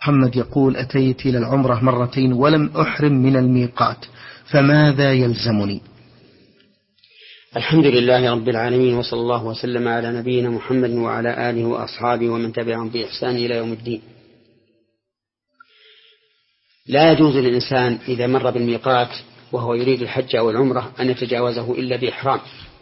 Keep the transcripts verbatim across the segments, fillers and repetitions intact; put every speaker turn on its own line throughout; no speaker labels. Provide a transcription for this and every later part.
محمد يقول: أتيت إلى العمرة مرتين ولم أحرم من الميقات، فماذا يلزمني؟
الحمد لله رب العالمين، وصلى الله وسلم على نبينا محمد وعلى آله وأصحابه ومن تبعهم بإحسان إلى يوم الدين. لا يجوز للإنسان إذا مر بالميقات وهو يريد الحج أو العمرة أن يتجاوزه إلا بإحرام،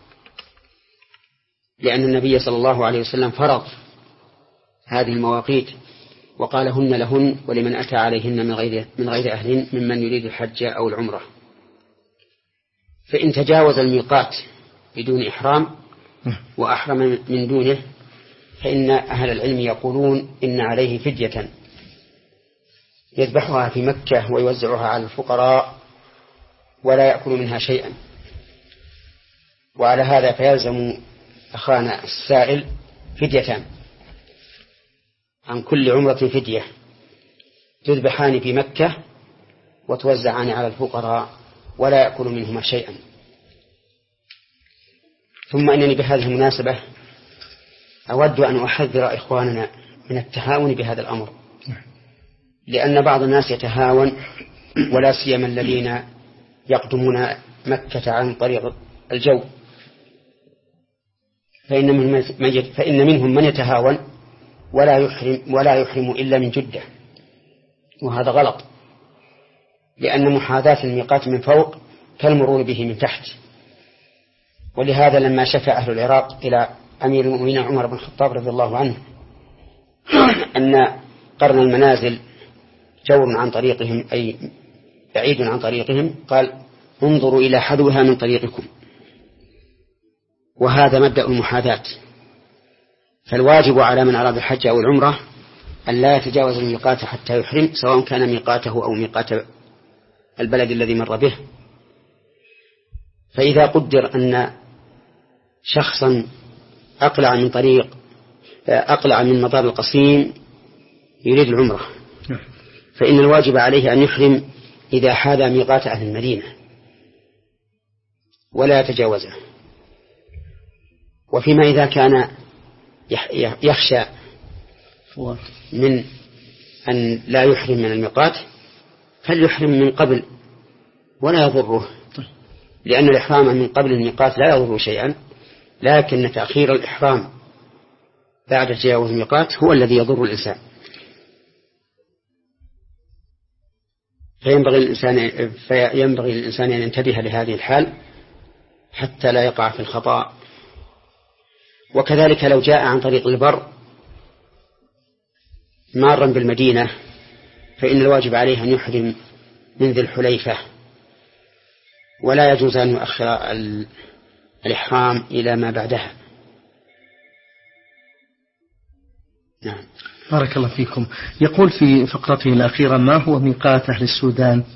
لأن النبي صلى الله عليه وسلم فرض هذه المواقيت وقال: هن لهن ولمن أتى عليهن من غير من غير أهلهن ممن يريد الحج أو العمرة. فإن تجاوز الميقات بدون إحرام وأحرم من دونه فإن أهل العلم يقولون إن عليه فدية يذبحها في مكة ويوزعها على الفقراء ولا يأكل منها شيئا. وعلى هذا فيلزم أخانا السائل فديتان: عن كل عمرة فدية تذبحان في مكة وتوزعان على الفقراء ولا يأكل منهما شيئا. ثم إنني بهذه المناسبة أود أن أحذر إخواننا من التهاون بهذا الأمر، لأن بعض الناس يتهاون، ولا سيما الذين يقدمون مكة عن طريق الجو، فإن منهم, فإن منهم من يتهاون ولا يحرم, ولا يحرم إلا من جدة، وهذا غلط، لأن محاذاة الميقات من فوق كالمرور به من تحت. ولهذا لما شكى أهل العراق إلى أمير المؤمنين عمر بن الخطاب رضي الله عنه أن قرن المنازل جور عن طريقهم أي بعيد عن طريقهم، قال: انظروا إلى حذوها من طريقكم. وهذا مبدأ المحاذاة. فالواجب على من أراد الحج أو العمرة أن لا يتجاوز الميقات حتى يحرم، سواء كان ميقاته أو ميقات البلد الذي مر به. فإذا قدر أن شخصا أقلع من طريق أقلع من مطار القصيم يريد العمرة، فإن الواجب عليه أن يحرم إذا حاذى ميقات أهل المدينة ولا يتجاوزه. وفيما إذا كان يخشى من أن لا يحرم من الميقات فليحرم من قبل ولا يضره، لأن الإحرام من قبل الميقات لا يضر شيئا، لكن تأخير الإحرام بعد تجاوز الميقات هو الذي يضر الإنسان. فينبغي الإنسان فينبغي الإنسان أن ينتبه لهذه الحال حتى لا يقع في الخطأ. وكذلك لو جاء عن طريق البر مارا بالمدينة فإن الواجب عليه أن يحرم من ذي الحليفة، ولا يجوز أن يؤخر الإحرام إلى ما بعدها. نعم.
بارك الله فيكم. يقول في فقرته الأخيرة: ما هو ميقات أهل السودان؟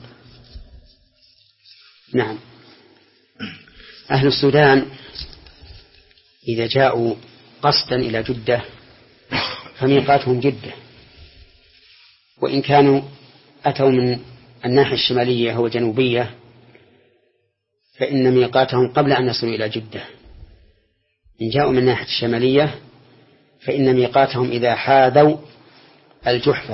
نعم، أهل السودان إذا جاءوا قصدا إلى جدة فميقاتهم جدة، وإن كانوا أتوا من الناحية الشمالية أو الجنوبية فإن ميقاتهم قبل أن يصلوا إلى جدة. إن جاءوا من الناحية الشمالية فإن ميقاتهم إذا حاذوا الجحفة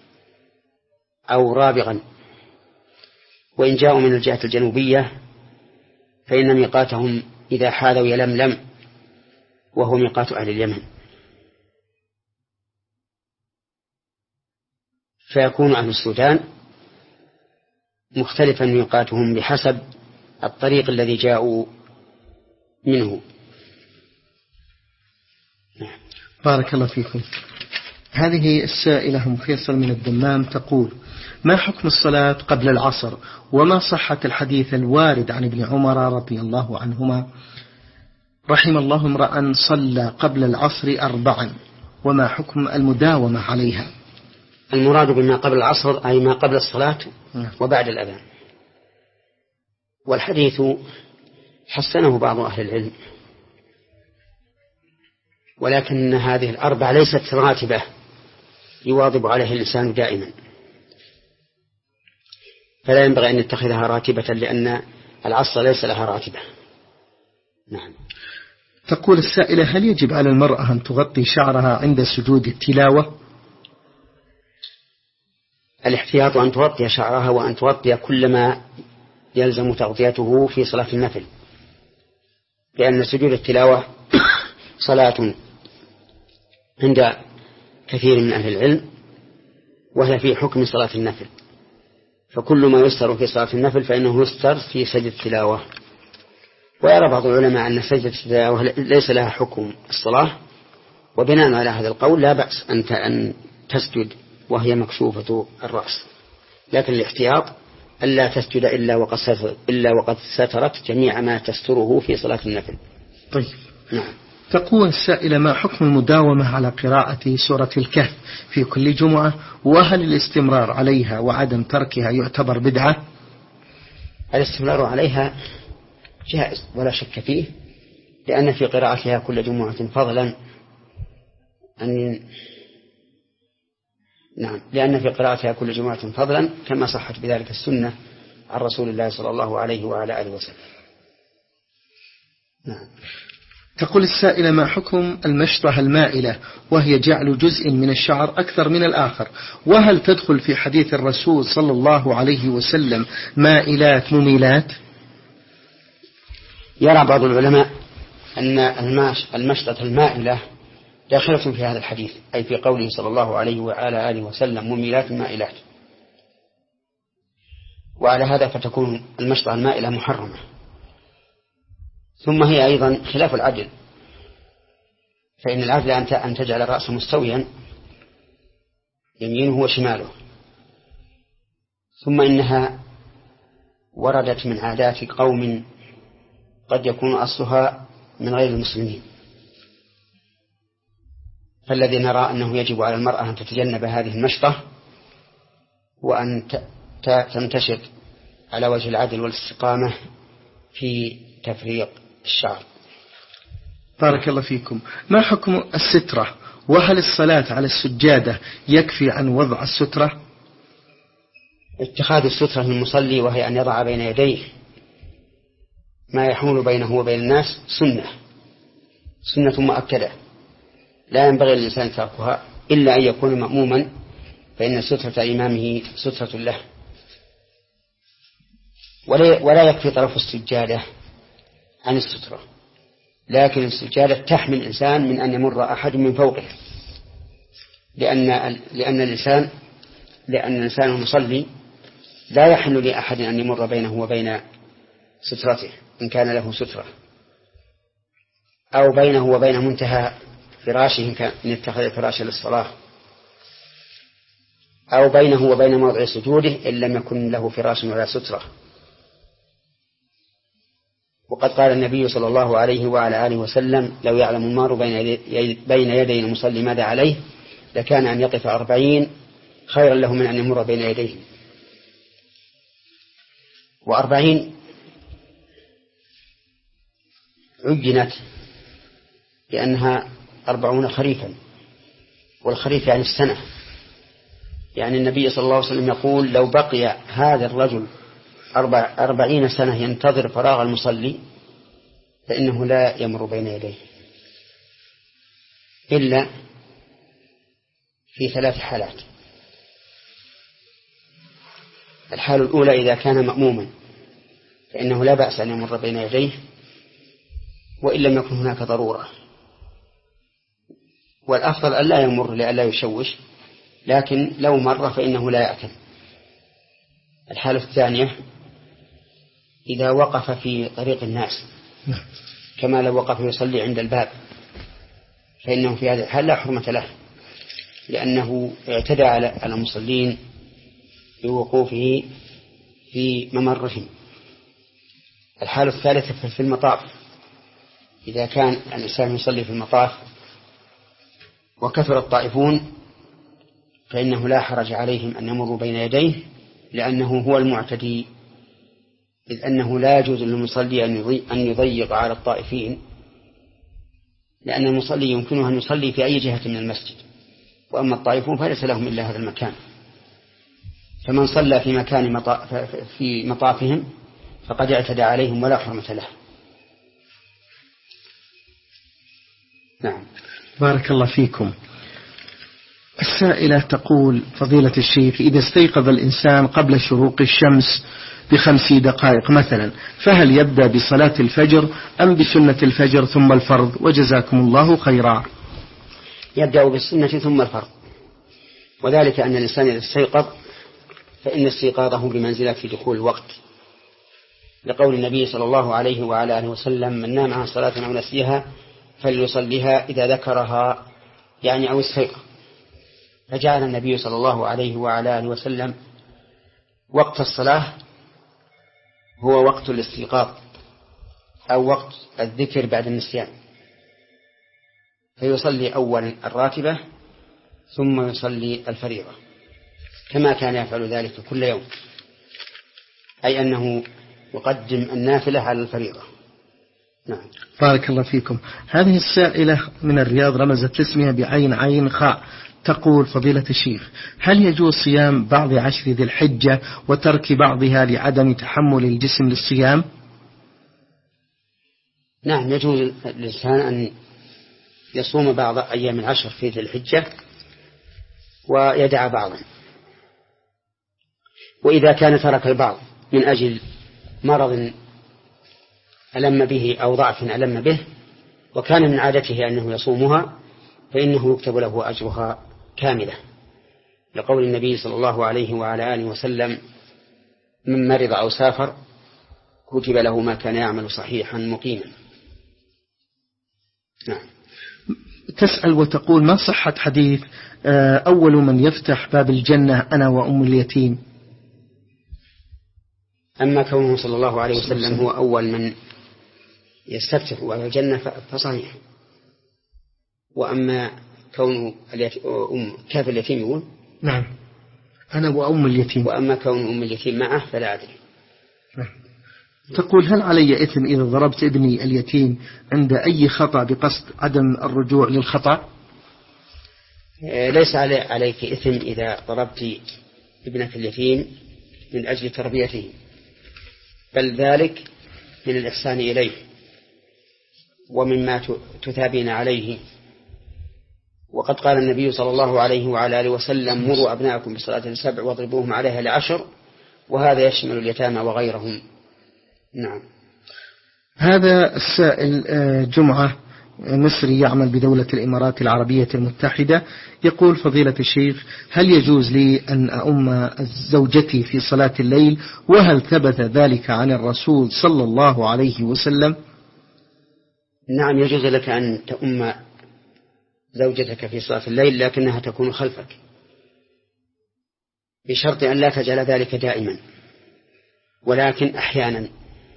أو رابغا، وإن جاءوا من الجهة الجنوبية فإن ميقاتهم إذا حاذوا يلملم، وهو ميقات أهل اليمن. فيكون أهل السودان مختلفا ميقاتهم بحسب الطريق الذي جاءوا منه.
بارك الله فيكم. هذه السائلة أم فيصل من الدمام تقول: ما حكم الصلاة قبل العصر، وما صحة الحديث الوارد عن ابن عمر رضي الله عنهما رحم الله امرأ صلى قبل العصر أربعا، وما حكم المداومة عليها؟
المراد بما قبل العصر أي ما قبل الصلاة وبعد الأذان. والحديث حسنه بعض أهل العلم، ولكن هذه الأربع ليست راتبة يواظب عليه الإنسان دائما، فلا ينبغي أن يتخذها راتبة، لأن العصر ليس لها راتبة. نعم.
تقول السائلة: هل يجب على المرأة أن تغطي شعرها عند سجود التلاوة؟
الاحتياط أن تغطي شعرها وأن تغطي كل ما يلزم تغطيته في صلاة النفل، لأن سجود التلاوة صلاة عند كثير من أهل العلم وهي في حكم صلاة النفل، فكل ما يستر في صلاة النفل فإنه يستر في سجد التلاوة. ويرى بعض العلماء أن سجدة التلاوة ليس لها حكم الصلاة، وبناء على هذا القول لا بأس أن تسجد وهي مكشوفة الرأس، لكن الاحتياط ألا تسجد إلا وقد سترت, إلا وقد سترت جميع ما تستره في صلاة النفل.
طيب.
نعم.
تقول السائلة: ما حكم المداومة على قراءة سورة الكهف في كل جمعة، وهل الاستمرار عليها وعدم تركها يعتبر بدعة؟
الاستمرار عليها جائز ولا شك فيه، لأن في قراءتها كل جمعة فضلا أن نعم لأن في قراءتها كل جمعة فضلا كما صحت بذلك السنة عن رسول الله صلى الله عليه وعلى آله وسلم. نعم.
تقول السائلة: ما حكم المشطة المائلة وهي جعل جزء من الشعر أكثر من الآخر، وهل تدخل في حديث الرسول صلى الله عليه وسلم مائلات مميلات؟
يرى بعض العلماء أن المشطة المائلة داخلة في هذا الحديث، أي في قوله صلى الله عليه وعلى آله وسلم مميلات مائلات، وعلى هذا فتكون المشطة المائلة محرمة. ثم هي أيضا خلاف العدل، فإن العدل أن تجعل الرأس مستويا يمينه وشماله. ثم إنها وردت من عادات قوم قد يكون أصلها من غير المسلمين، فالذي نرى أنه يجب على المرأة أن تتجنب هذه المشطة وأن تنتشر على وجه العدل والاستقامة في تفريق الشعر.
بارك الله فيكم. ما حكم السترة، وهل الصلاة على السجادة يكفي عن وضع السترة؟
اتخاذ السترة للمصلي وهي أن يضع بين يديه ما يحول بينه وبين الناس سنة سنة مؤكدة لا ينبغي للإنسان تركها إلا أن يكون مأموما، فإن سترة إمامه سترة له. ولا يكفي طرف السجادة عن السترة، لكن السجادة تحمي الإنسان من أن يمر أحد من فوقه، لأن لأن الإنسان لأن الإنسان المصلي لا يحل لأحد أن يمر بينه وبين سترته إن كان له سترة، أو بينه وبين منتهى فراشه إن اتخذ فراشه للصلاة، أو بينه وبين موضع سجوده إن لم يكن له فراش ولا سترة. وقد قال النبي صلى الله عليه وعلى آله وسلم: لو يعلم المار بين يدي المصلي ماذا عليه لكان أن يقف أربعين خيرا له من أن يمر بين يديه. وأربعين عجنت لأنها أربعون خريفا، والخريف يعني السنة، يعني النبي صلى الله عليه وسلم يقول: لو بقي هذا الرجل أربع أربعين سنة ينتظر فراغ المصلي فإنه لا يمر بين يديه إلا في ثلاث حالات. الحالة الأولى إذا كان مأموما فإنه لا بأس أن يمر بين يديه وإن لم يكن هناك ضرورة، والأفضل أن لا يمر لئلا يشوش، لكن لو مر فإنه لا يأثم. الحالة الثانية إذا وقف في طريق الناس كما لو وقف يصلي عند الباب، فإنه في هذا الحال لا حرمة له، لأنه اعتدى على المصلين بوقوفه في ممرهم. الحالة الثالثة في المطاف، إذا كان الإنسان يصلي في المطاف وكثر الطائفون فإنه لا حرج عليهم أن يمروا بين يديه، لأنه هو المعتدي، إذ أنه لا يجوز للمصلي أن يضيق على الطائفين، لأن المصلي يمكنه أن يصلي في أي جهة من المسجد، وأما الطائفون فليس لهم إلا هذا المكان. فمن صلى في مكان مطاف في مطافهم فقد اعتدى عليهم ولا حرمة له. نعم.
بارك الله فيكم. السائلة تقول فضيلة الشيخ إذا استيقظ الإنسان قبل شروق الشمس بخمس دقائق مثلا فهل يبدأ بصلاة الفجر أم بسنة الفجر ثم الفرض؟ وجزاكم الله خيرا.
يبدأ بالسنة ثم الفرض، وذلك أن الإنسان إذا استيقظ فإن استيقاظه بمنزلة في دخول الوقت، لقول النبي صلى الله عليه وعلى آله وسلم من نام عن صلاة أو نسيها فليصليها إذا ذكرها، يعني أو استيقظ. فجعل النبي صلى الله عليه وعلى آله وسلم وقت الصلاة هو وقت الاستيقاظ أو وقت الذكر بعد النسيان، فيصلي أولا الراتبة ثم يصلي الفريضة كما كان يفعل ذلك كل يوم، أي أنه يقدم النافلة على الفريضة. نعم.
بارك الله فيكم. هذه السائلة من الرياض رمزت اسمها بعين عين خاء، تقول فضيلة الشيخ هل يجوز صيام بعض عشر ذي الحجة وترك بعضها لعدم تحمل الجسم للصيام؟
نعم، يجوز للإنسان أن يصوم بعض أيام العشر في ذي الحجة ويدع بعضا، وإذا كان ترك البعض من أجل مرض ألم به أو ضعف ألم به وكان من عادته أنه يصومها فإنه يكتب له أجرها كاملة، لقول النبي صلى الله عليه وعلى آله وسلم من مرض أو سافر كتب له ما كان يعمل صحيحا مقيما. نعم.
تسأل وتقول ما صحة حديث أول من يفتح باب الجنة أنا وأم اليتيم؟
أما كونه صلى الله عليه وسلم هو أول من يستفتح باب الجنة فصحيح، وأما كون أم كافر اليتيم يقول
نعم أنا وأم اليتيم،
وأما كون أم اليتيم معه فلا أدري.
نعم. تقول هل علي إثم إذا ضربت ابني اليتيم عند أي خطأ بقصد عدم الرجوع للخطأ؟
ليس عليك إثم إذا ضربت ابنك اليتيم من أجل تربيته، بل ذلك من الإحسان إليه ومما تثابين عليه. وقد قال النبي صلى الله عليه وعلى آله وسلم مروا أبناءكم بالصلاة السبع واضربوهم عليها لعشر، وهذا يشمل اليتامى وغيرهم. نعم.
هذا السائل جمعة مصري يعمل بدولة الإمارات العربية المتحدة يقول فضيلة الشيخ هل يجوز لي أن أؤم زوجتي في صلاة الليل، وهل ثبت ذلك عن الرسول صلى الله عليه وسلم؟
نعم، يجوز لك أن تؤم زوجتك في صلاة الليل لكنها تكون خلفك بشرط أن لا تجعل ذلك دائما، ولكن أحيانا.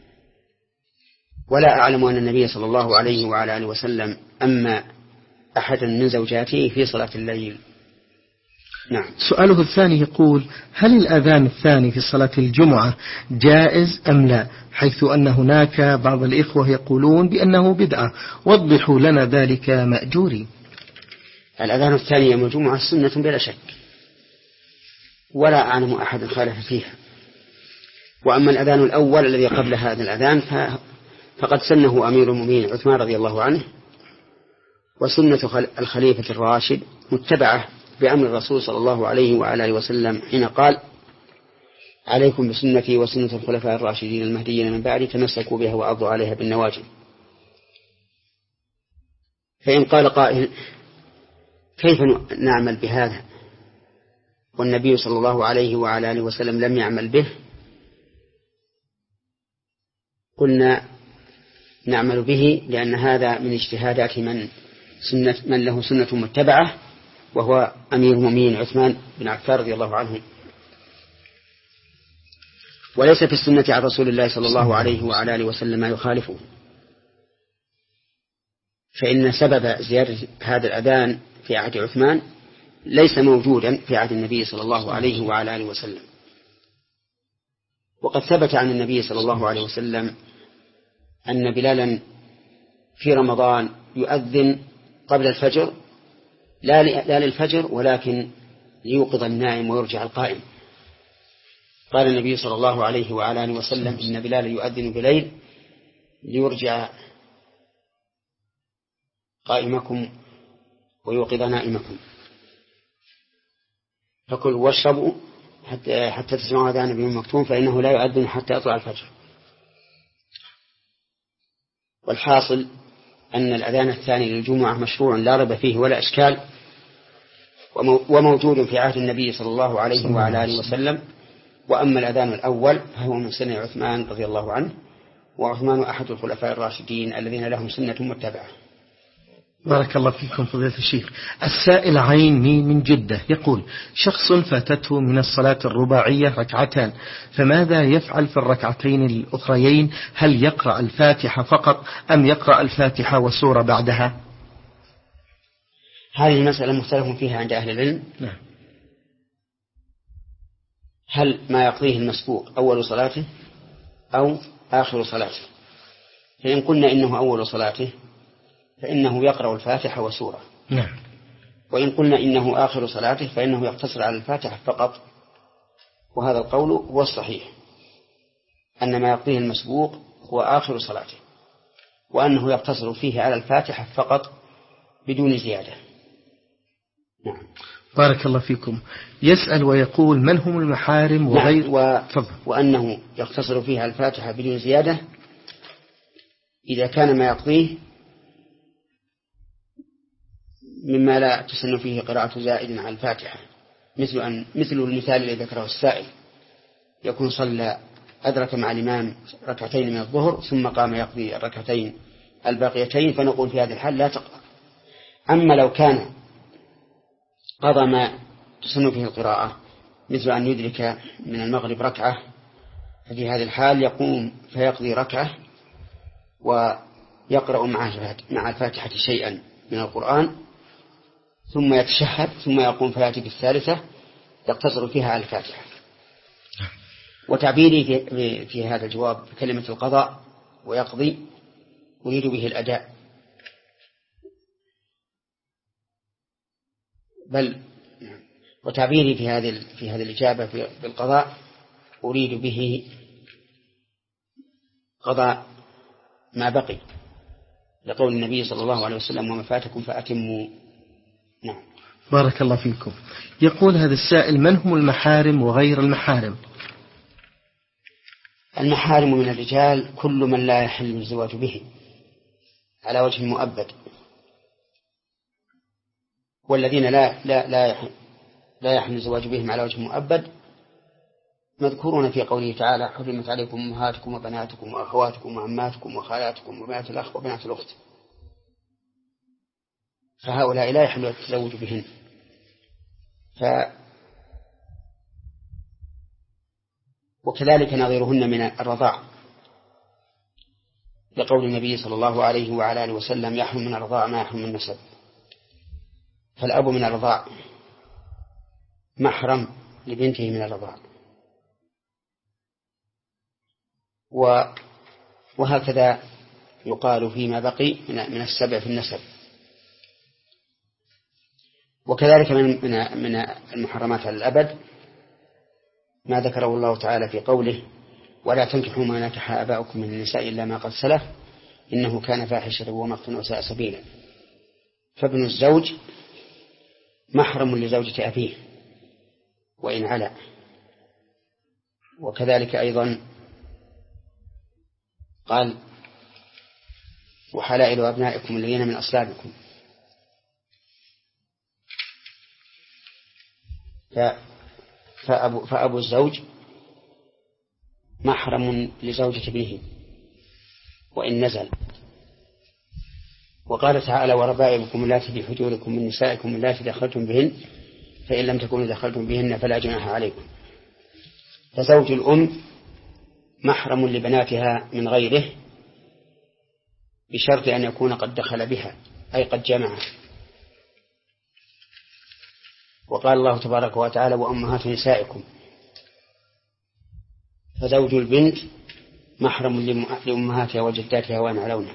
ولا أعلم أن النبي صلى الله عليه وعلى آله وسلم أما أحدا من زوجاته في صلاة الليل. نعم.
سؤاله الثاني يقول هل الأذان الثاني في صلاة الجمعة جائز أم لا، حيث أن هناك بعض الإخوة يقولون بأنه بدعة، وضحوا لنا ذلك مأجوري.
الأذان الثاني يوم الجمعة سنة بلا شك، ولا أعلم أحد خالف فيها. وأما الأذان الأول الذي قبل هذا الأذان فقد سنه أمير المؤمنين عثمان رضي الله عنه، وسنة الخليفة الراشد متبعة بأمر الرسول صلى الله عليه وعلى آله وسلم حين قال عليكم بسنتي وسنة الخلفاء الراشدين المهديين من بعدي تمسكوا بها وعضوا عليها بالنواجذ. فإن قال قائل كيف نعمل بهذا والنبي صلى الله عليه وعلى آله وسلم لم يعمل به، قلنا نعمل به لأن هذا من اجتهادات من, سنة من له سنة متبعة، وهو أمير المؤمنين عثمان بن عفان رضي الله عنه، وليس في السنة عن رسول الله صلى الله عليه وعلى آله وسلم ما يخالفه. فإن سبب زيادة هذا الأذان في عهد عثمان ليس موجودا في عهد النبي صلى الله عليه وعلى آله وسلم. وقد ثبت عن النبي صلى الله عليه وسلم أن بلالا في رمضان يؤذن قبل الفجر، لا للفجر ولكن ليوقظ النائم ويرجع القائم. قال النبي صلى الله عليه وعلى آله وسلم إن بلال يؤذن بليل ليرجع قائمكم ويوقظ نائمكم. فكلوا واشربوا حتى, حتى تسمعوا أذان ابن مكتوم فإنه لا يؤذن حتى يطلع الفجر. والحاصل أن الأذان الثاني للجمعة مشروع لا ريب فيه ولا إشكال، وموجود في عهد النبي صلى الله عليه وعلى آله وسلم. وأما الأذان الأول فهو من سنة عثمان رضي الله عنه، وعثمان أحد الخلفاء الراشدين الذين لهم سنة متبعة.
بارك الله فيكم فضيلة الشيخ. السائل عيني من جدة يقول: شخص فاتته من الصلاة الرباعية ركعتان، فماذا يفعل في الركعتين الأخريين؟ هل يقرأ الفاتحة فقط أم يقرأ الفاتحة وسورة بعدها؟
هذه المسألة مختلف فيها عند أهل العلم.
نعم.
هل ما يقضيه المسبوق أول صلاته أو آخر صلاته؟ فإن قلنا إنه أول صلاته فإنه يقرأ الفاتحة وسورة.
نعم.
وإن قلنا إنه آخر صلاته فإنه يقتصر على الفاتحة فقط. وهذا القول هو الصحيح، أن ما يقضيه المسبوق هو آخر صلاته، وأنه يقتصر فيه على الفاتحة فقط بدون زيادة. نعم.
بارك الله فيكم. يسأل ويقول: من هم المحارم وغير
نعم. و... وأنه يقتصر فيها الفاتحة بدون زيادة إذا كان ما يقضيه مما لا تسن فيه قراءة زائد على الفاتحة، مثل أن مثل المثال الذي ذكره السائل، يكون صلى أدرك مع الإمام ركعتين من الظهر ثم قام يقضي الركعتين الباقيتين، فنقول في هذا الحال لا تقرأ. أما لو كان قضى ما تسن فيه القراءة مثل أن يدرك من المغرب ركعة، ففي هذه الحال يقوم فيقضي ركعة ويقرأ مع الفاتحة شيئا من القرآن ثم يتشهد ثم يقوم فيأتي بالثالثة يقتصر فيها على الفاتحة. وتعبيري في, في هذا الجواب بكلمة القضاء ويقضي أريد به الأداء، بل وتعبيري في هذه في هذه الإجابة بالقضاء أريد به قضاء ما بقي، لقول النبي صلى الله عليه وسلم: وما فاتكم فأتموا. نعم.
بارك الله فيكم. يقول هذا السائل: من هم المحارم وغير المحارم؟
المحارم من الرجال كل من لا يحل الزواج به على وجه مؤبد، والذين لا لا لا يحل, لا يحل الزواج بهم على وجه مؤبد مذكورون في قوله تعالى: حرمت عليكم أمهاتكم وبناتكم وأخواتكم وعماتكم وخالاتكم وبنات الأخ وبنات الأخت، فهؤلاء لا يحل التزوج بهن. ف وكذلك نظيرهن من الرضاع، لقول النبي صلى الله عليه وعلى آله وسلم: يحرم من الرضاع ما يحرم من النسب. فالأب من الرضاع محرم لبنته من الرضاع، وهكذا يقال فيما بقي من السبع في النسب. وكذلك من من المحرمات على الأبد ما ذكره الله تعالى في قوله: ولا تنكحوا ما نكح آباؤكم من النساء إلا ما قد سلف إنه كان فاحشة ومقتا وساء سبيلا. فابن الزوج محرم لزوجة أبيه وإن علا، وكذلك أيضا قال: وحلائل أبنائكم الذين من أصلابكم. فأبو, فأبو الزوج محرم لزوجة ابنه وإن نزل. وقال تعالى: وربائبكم اللاتي في حجوركم من نسائكم اللاتي دخلتم بهن فإن لم تكونوا دخلتم بهن فلا جناح عليكم. فزوج الأم محرم لبناتها من غيره بشرط أن يكون قد دخل بها أي قد جمع. وقال الله تبارك وتعالى: وأمهات نسائكم. فزوج البنت محرم لأمهاتها وجداتها وأن علونا.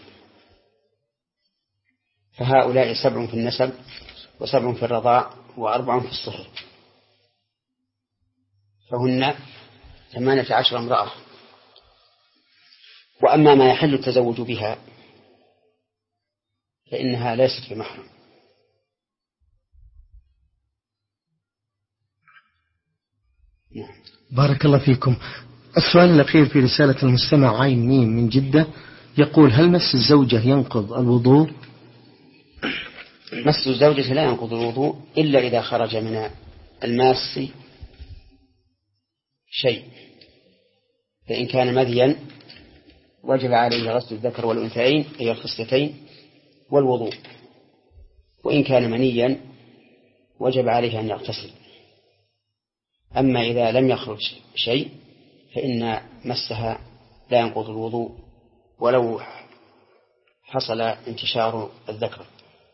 فهؤلاء سبع في النسب وسبع في الرضاع وأربع في الصهر، فهن ثمانية عشر امرأة. وأما ما يحل التزوج بها فإنها ليست بمحرم.
بارك الله فيكم. السؤال الأخير في رسالة المستمع عين ميم من جدة يقول: هل مس الزوجة ينقض الوضوء؟
مس الزوجة لا ينقض الوضوء إلا إذا خرج من الماس شيء، فإن كان مذيا وجب عليه غسل الذكر والأنثيين أي الخصلتين والوضوء، وإن كان منيا وجب عليه أن يغتسل. أما إذا لم يخرج شيء فإن مسها لا ينقض الوضوء ولو حصل انتشار الذكر.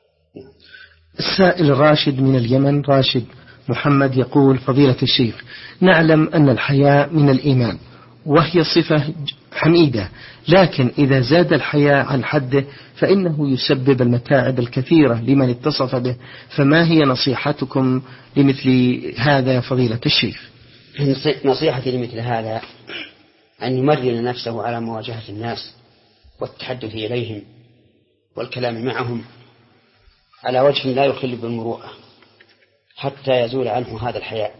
السائل راشد من اليمن، راشد محمد، يقول: فضيلة الشيخ، نعلم أن الحياء من الإيمان وهي صفة حميدة، لكن إذا زاد الحياء عن حده فإنه يسبب المتاعب الكثيرة لمن اتصف به، فما هي نصيحتكم لمثل هذا يا فضيلة الشيخ؟
نصيحتي لمثل هذا أن يمرن نفسه على مواجهة الناس والتحدث إليهم والكلام معهم على وجه لا يخل بالمروءة حتى يزول عنه هذا الحياء.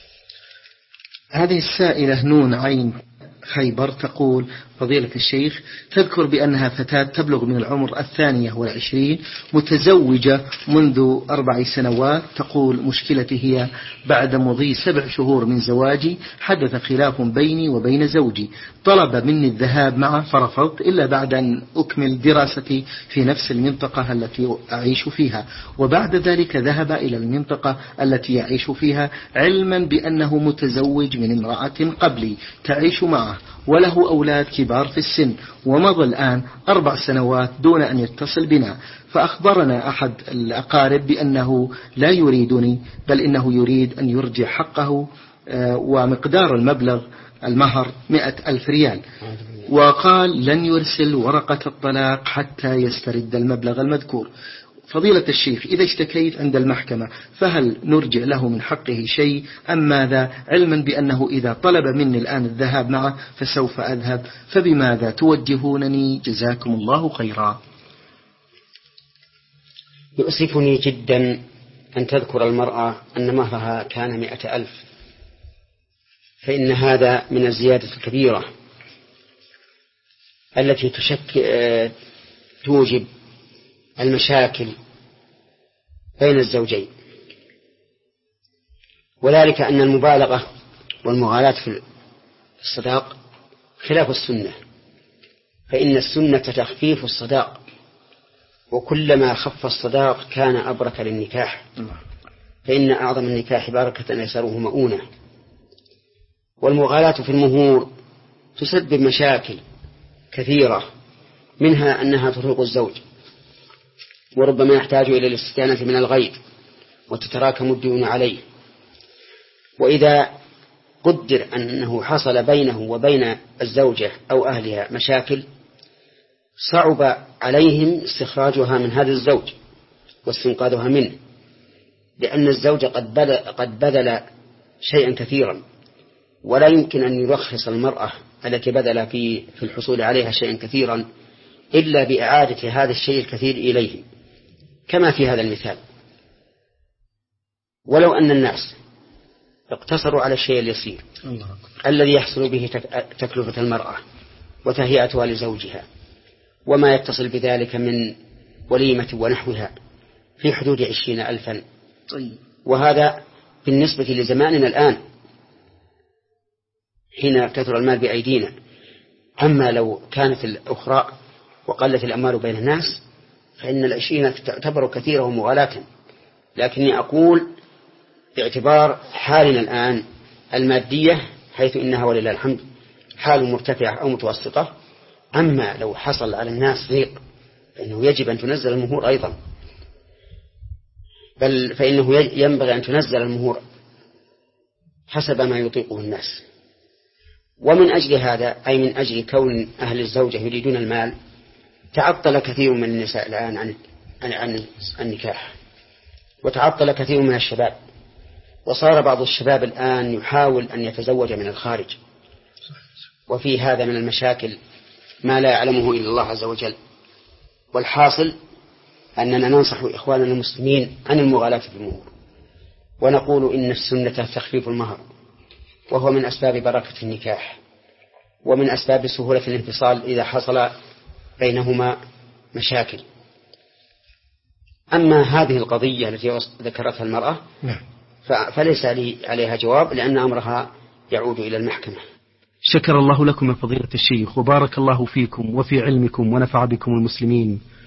هذه السائلة نون عين خيبر تقول: فضيلة الشيخ، تذكر بأنها فتاة تبلغ من العمر الثانية والعشرين، متزوجة منذ أربع سنوات. تقول: مشكلتي هي بعد مضي سبع شهور من زواجي حدث خلاف بيني وبين زوجي، طلب مني الذهاب معه فرفضت إلا بعد أن أكمل دراستي في نفس المنطقة التي أعيش فيها، وبعد ذلك ذهب إلى المنطقة التي يعيش فيها علما بأنه متزوج من امرأة قبلي تعيش معه وله أولاد كبار في السن، ومضى الآن أربع سنوات دون أن يتصل بنا. فأخبرنا أحد الأقارب بأنه لا يريدني، بل إنه يريد أن يرجع حقه، ومقدار المبلغ المهر مئة ألف ريال، وقال لن يرسل ورقة الطلاق حتى يسترد المبلغ المذكور. فضيلة الشيخ، إذا اشتكيت عند المحكمة فهل نرجع له من حقه شيء أم ماذا، علما بأنه إذا طلب مني الآن الذهاب معه فسوف أذهب، فبماذا توجهونني جزاكم الله خيرا؟
يؤسفني جدا أن تذكر المرأة أن مهرها كان مئة ألف، فإن هذا من الزيادة الكبيرة التي تشكل توجب المشاكل بين الزوجين، وذلك أن المبالغة والمغالاة في الصداق خلاف السنة، فإن السنة تخفيف الصداق، وكلما خف الصداق كان أبرك للنكاح، فإن أعظم النكاح بركة يسره مؤونة. والمغالاة في المهور تسبب مشاكل كثيرة، منها أنها ترهق الزوج، وربما يحتاج إلى الاستدانة من الغير وتتراكم الديون عليه. وإذا قدر أنه حصل بينه وبين الزوجة أو أهلها مشاكل صعب عليهم استخراجها من هذا الزوج واستنقاذها منه، لأن الزوج قد بذل, قد بذل شيئا كثيرا، ولا يمكن أن يرخص المرأة التي بذل في, في الحصول عليها شيئا كثيرا إلا بإعادة هذا الشيء الكثير إليه، كما في هذا المثال. ولو أن الناس اقتصروا على الشيء اليسير الذي يحصل به تكلفة المرأة وتهيئتها لزوجها وما يتصل بذلك من وليمة ونحوها في حدود عشرين ألفا، وهذا بالنسبة لزماننا الآن حين كثر المال بأيدينا. أما لو كانت الأخرى وقلت الأموال بين الناس فإن العشرين تعتبر كثيرة ومغالاة، لكني أقول باعتبار حالنا الآن المادية، حيث إنها ولله الحمد حال مرتفعة أو متوسطة. أما لو حصل على الناس ضيق فإنه يجب أن تنزل المهور أيضا، بل فإنه ينبغي أن تنزل المهور حسب ما يطيقه الناس. ومن أجل هذا، أي من أجل كون أهل الزوجة يريدون المال، تعطل كثير من النساء الآن عن عن النكاح، وتعطل كثير من الشباب، وصار بعض الشباب الآن يحاول أن يتزوج من الخارج، وفي هذا من المشاكل ما لا يعلمه إلا الله عز وجل. والحاصل أننا ننصح إخواننا المسلمين عن المغالاة في المهور، ونقول إن السنة تخفيف المهر، وهو من أسباب بركة النكاح ومن أسباب سهولة الانفصال إذا حصل بينهما مشاكل. أما هذه القضية التي ذكرتها المرأة فليس لي عليها جواب، لأن أمرها يعود إلى المحكمة.
شكر الله لكم يا فضيلة الشيخ، وبارك الله فيكم وفي علمكم ونفع بكم المسلمين.